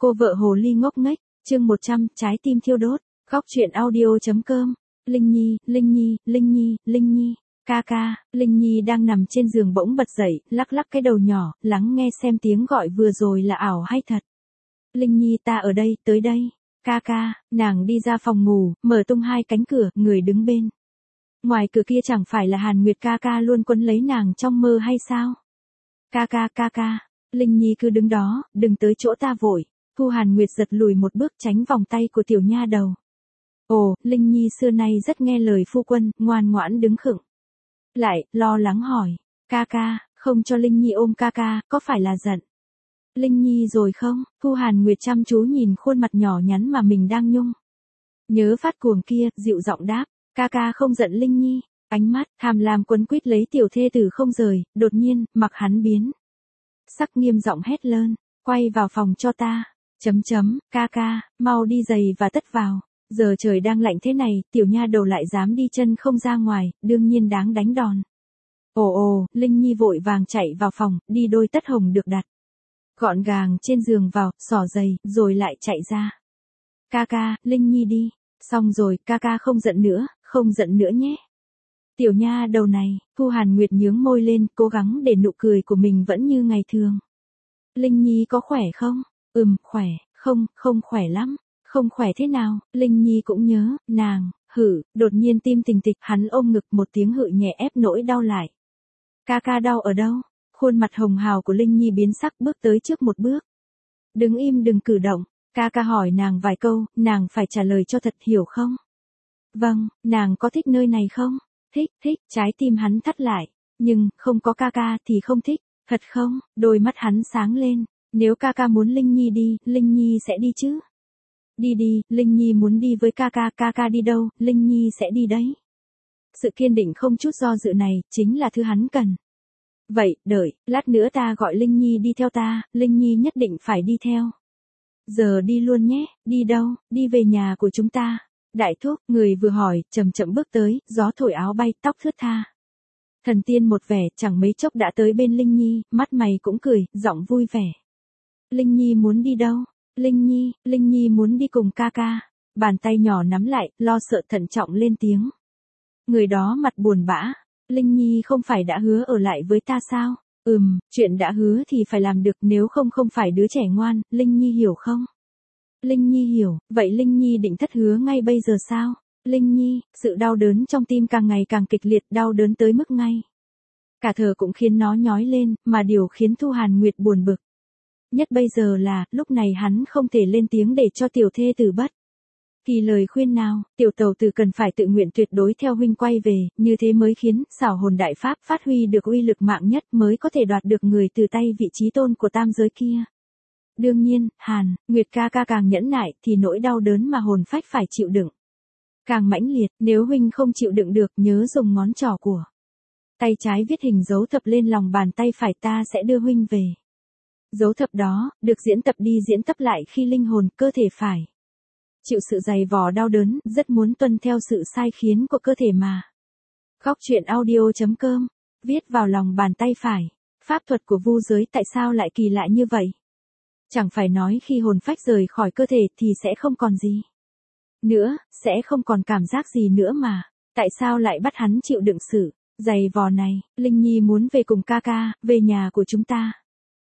Cô vợ hồ ly ngốc nghếch, chương 100, trái tim thiêu đốt, góc truyện audio.com. Linh Nhi, Linh Nhi, Linh Nhi, Linh Nhi, ca ca. Linh Nhi đang nằm trên giường bỗng bật dậy, lắc lắc cái đầu nhỏ, lắng nghe xem tiếng gọi vừa rồi là ảo hay thật. Linh Nhi, ta ở đây, tới đây. Ca ca. Nàng đi ra phòng ngủ, mở tung hai cánh cửa, người đứng bên ngoài cửa kia chẳng phải là Hàn Nguyệt ca ca luôn quấn lấy nàng trong mơ hay sao? Ca ca. Linh Nhi cứ đứng đó, đừng tới chỗ ta vội. Thu Hàn Nguyệt giật lùi một bước tránh vòng tay của tiểu nha đầu. Ồ, Linh Nhi xưa nay rất nghe lời phu quân, ngoan ngoãn đứng khựng. Lại, lo lắng hỏi. Ca ca, không cho Linh Nhi ôm ca ca, có phải là giận Linh Nhi rồi không? Thu Hàn Nguyệt chăm chú nhìn khuôn mặt nhỏ nhắn mà mình đang nhung nhớ phát cuồng kia, dịu giọng đáp. Ca ca không giận Linh Nhi. Ánh mắt tham lam quấn quýt lấy tiểu thê tử không rời, đột nhiên, mặc hắn biến sắc, nghiêm giọng hét lớn. Quay vào phòng cho ta. Ca ca, mau đi giày và tất vào. Giờ trời đang lạnh thế này, tiểu nha đầu lại dám đi chân không ra ngoài, đương nhiên đáng đánh đòn. Ồ, Linh Nhi vội vàng chạy vào phòng, đi đôi tất hồng được đặt gọn gàng trên giường vào, xỏ giày, rồi lại chạy ra. Ca ca, Linh Nhi đi. Xong rồi, ca ca không giận nữa nhé. Tiểu nha đầu này, Thu Hàn Nguyệt nhướng môi lên, cố gắng để nụ cười của mình vẫn như ngày thường. Linh Nhi có khỏe không? Khỏe, không khỏe lắm. Không khỏe thế nào? Linh Nhi cũng nhớ, nàng, đột nhiên tim tình tịch, hắn ôm ngực một tiếng hự nhẹ ép nỗi đau lại. Ca ca đau ở đâu? Khuôn mặt hồng hào của Linh Nhi biến sắc, bước tới trước một bước. Đứng im đừng cử động. Ca ca hỏi nàng vài câu, nàng phải trả lời cho thật, hiểu không? Vâng, nàng có thích nơi này không? Thích, trái tim hắn thắt lại. Nhưng, không có ca ca thì không thích, thật không? Đôi mắt hắn sáng lên. Nếu ca ca muốn Linh Nhi đi, Linh Nhi sẽ đi chứ? Đi, Linh Nhi muốn đi với ca ca đi đâu, Linh Nhi sẽ đi đấy. Sự kiên định không chút do dự này, chính là thứ hắn cần. Vậy, đợi, lát nữa ta gọi Linh Nhi đi theo ta, Linh Nhi nhất định phải đi theo. Giờ đi luôn nhé, đi đâu, đi về nhà của chúng ta. Đại thúc, người vừa hỏi, chậm chậm bước tới, gió thổi áo bay, tóc thướt tha. Thần tiên một vẻ, chẳng mấy chốc đã tới bên Linh Nhi, mắt mày cũng cười, giọng vui vẻ. Linh Nhi muốn đi đâu? Linh Nhi muốn đi cùng ca ca. Bàn tay nhỏ nắm lại, lo sợ thận trọng lên tiếng. Người đó mặt buồn bã. Linh Nhi không phải đã hứa ở lại với ta sao? Chuyện đã hứa thì phải làm được, nếu không phải đứa trẻ ngoan, Linh Nhi hiểu không? Linh Nhi hiểu, vậy Linh Nhi định thất hứa ngay bây giờ sao? Linh Nhi, sự đau đớn trong tim càng ngày càng kịch liệt, đau đớn tới mức ngay cả thở cũng khiến nó nhói lên, mà điều khiến Thu Hàn Nguyệt buồn bực nhất bây giờ là, lúc này hắn không thể lên tiếng để cho tiểu thê tử bất kỳ lời khuyên nào. Tiểu tàu tử cần phải tự nguyện tuyệt đối theo huynh quay về, như thế mới khiến xảo hồn đại pháp phát huy được uy lực mạng nhất, mới có thể đoạt được người từ tay vị trí tôn của tam giới kia. Đương nhiên, Hàn Nguyệt ca ca càng nhẫn nại thì nỗi đau đớn mà hồn phách phải chịu đựng càng mãnh liệt. Nếu huynh không chịu đựng được, nhớ dùng ngón trỏ của tay trái viết hình dấu thập lên lòng bàn tay phải, ta sẽ đưa huynh về. Dấu thập đó, được diễn tập đi diễn tập lại khi linh hồn, cơ thể phải chịu sự dày vò đau đớn, rất muốn tuân theo sự sai khiến của cơ thể mà. Góc truyện audio.com, viết vào lòng bàn tay phải. Pháp thuật của vu giới tại sao lại kỳ lạ như vậy? Chẳng phải nói khi hồn phách rời khỏi cơ thể thì sẽ không còn gì nữa, sẽ không còn cảm giác gì nữa mà. Tại sao lại bắt hắn chịu đựng sự dày vò này? Linh Nhi muốn về cùng ca ca, về nhà của chúng ta.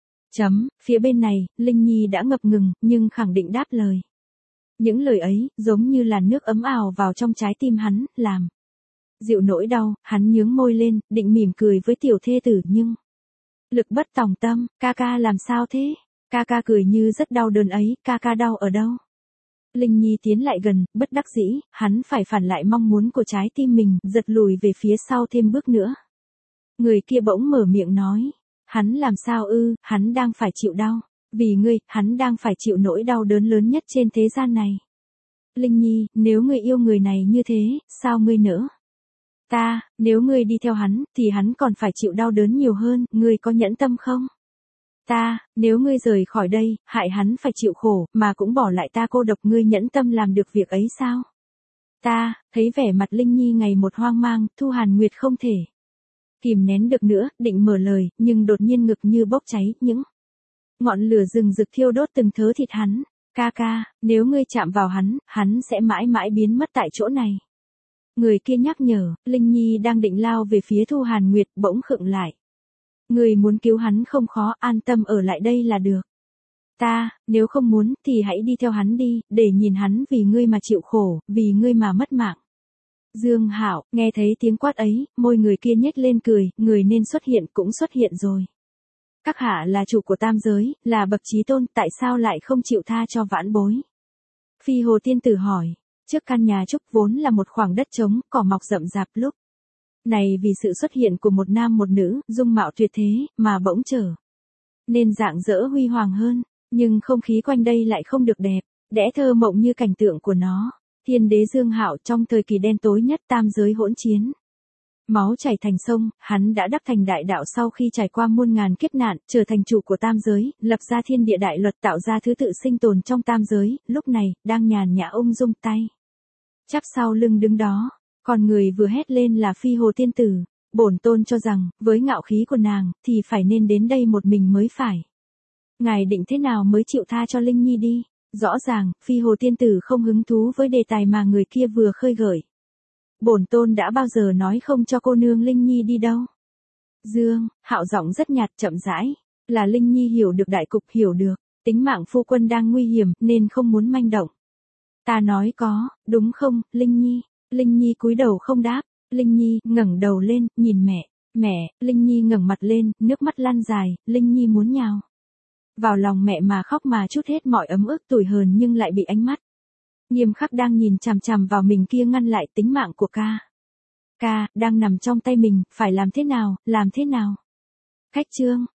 Phía bên này, Linh Nhi đã ngập ngừng, nhưng khẳng định đáp lời. Những lời ấy, giống như là nước ấm ào vào trong trái tim hắn, làm dịu nỗi đau. Hắn nhướng môi lên, định mỉm cười với tiểu thê tử nhưng lực bất tòng tâm. Ca ca làm sao thế? Ca ca cười như rất đau đớn ấy, ca ca đau ở đâu? Linh Nhi tiến lại gần, bất đắc dĩ, hắn phải phản lại mong muốn của trái tim mình, giật lùi về phía sau thêm bước nữa. Người kia bỗng mở miệng nói. Hắn làm sao ư? Hắn đang phải chịu đau. Vì ngươi, hắn đang phải chịu nỗi đau đớn lớn nhất trên thế gian này. Linh Nhi, nếu ngươi yêu người này như thế, sao ngươi nỡ? Nếu ngươi đi theo hắn, thì hắn còn phải chịu đau đớn nhiều hơn, ngươi có nhẫn tâm không? Nếu ngươi rời khỏi đây, hại hắn phải chịu khổ, mà cũng bỏ lại ta cô độc, ngươi nhẫn tâm làm được việc ấy sao? Thấy vẻ mặt Linh Nhi ngày một hoang mang, Thu Hàn Nguyệt không thể kìm nén được nữa, định mở lời, nhưng đột nhiên ngực như bốc cháy, những Ngọn lửa rừng rực thiêu đốt từng thớ thịt hắn. Ca ca, nếu ngươi chạm vào hắn, hắn sẽ mãi mãi biến mất tại chỗ này. Người kia nhắc nhở, Linh Nhi đang định lao về phía Thu Hàn Nguyệt, bỗng khựng lại. Người muốn cứu hắn không khó, an tâm ở lại đây là được. Nếu không muốn, thì hãy đi theo hắn đi, để nhìn hắn vì ngươi mà chịu khổ, vì ngươi mà mất mạng. Dương Hạo, nghe thấy tiếng quát ấy, môi người kia nhếch lên cười, người nên xuất hiện cũng xuất hiện rồi. Các hạ là chủ của tam giới, là bậc chí tôn, tại sao lại không chịu tha cho vãn bối? Phi Hồ Tiên Tử hỏi, trước căn nhà trúc vốn là một khoảng đất trống, cỏ mọc rậm rạp lúc này vì sự xuất hiện của một nam một nữ, dung mạo tuyệt thế, mà bỗng trở nên rạng rỡ huy hoàng hơn, nhưng không khí quanh đây lại không được đẹp, đẽ thơ mộng như cảnh tượng của nó. Thiên đế Dương Hạo trong thời kỳ đen tối nhất tam giới hỗn chiến. Máu chảy thành sông, hắn đã đắc thành đại đạo sau khi trải qua muôn ngàn kiếp nạn, trở thành chủ của tam giới, lập ra thiên địa đại luật tạo ra thứ tự sinh tồn trong tam giới, lúc này, đang nhàn nhã ung dung tay chắp sau lưng đứng đó, còn người vừa hét lên là Phi Hồ Tiên Tử. Bổn tôn cho rằng, với ngạo khí của nàng, thì phải nên đến đây một mình mới phải. Ngài định thế nào mới chịu tha cho Linh Nhi đi? Rõ ràng, Phi Hồ Tiên Tử không hứng thú với đề tài mà người kia vừa khơi gợi. Bổn tôn đã bao giờ nói không cho cô nương Linh Nhi đi đâu. Dương Hạo giọng rất nhạt chậm rãi, là Linh Nhi hiểu được đại cục, hiểu được tính mạng phu quân đang nguy hiểm nên không muốn manh động. Ta nói có, đúng không, Linh Nhi? Linh Nhi cúi đầu không đáp. Linh Nhi ngẩng đầu lên, nhìn mẹ. Mẹ, Linh Nhi ngẩng mặt lên, nước mắt lăn dài, Linh Nhi muốn nhào vào lòng mẹ mà khóc mà trút hết mọi ấm ức tủi hờn, nhưng lại bị ánh mắt nghiêm khắc đang nhìn chằm chằm vào mình kia ngăn lại. Tính mạng của ca. Ca, đang nằm trong tay mình, phải làm thế nào, làm thế nào? Khách trương,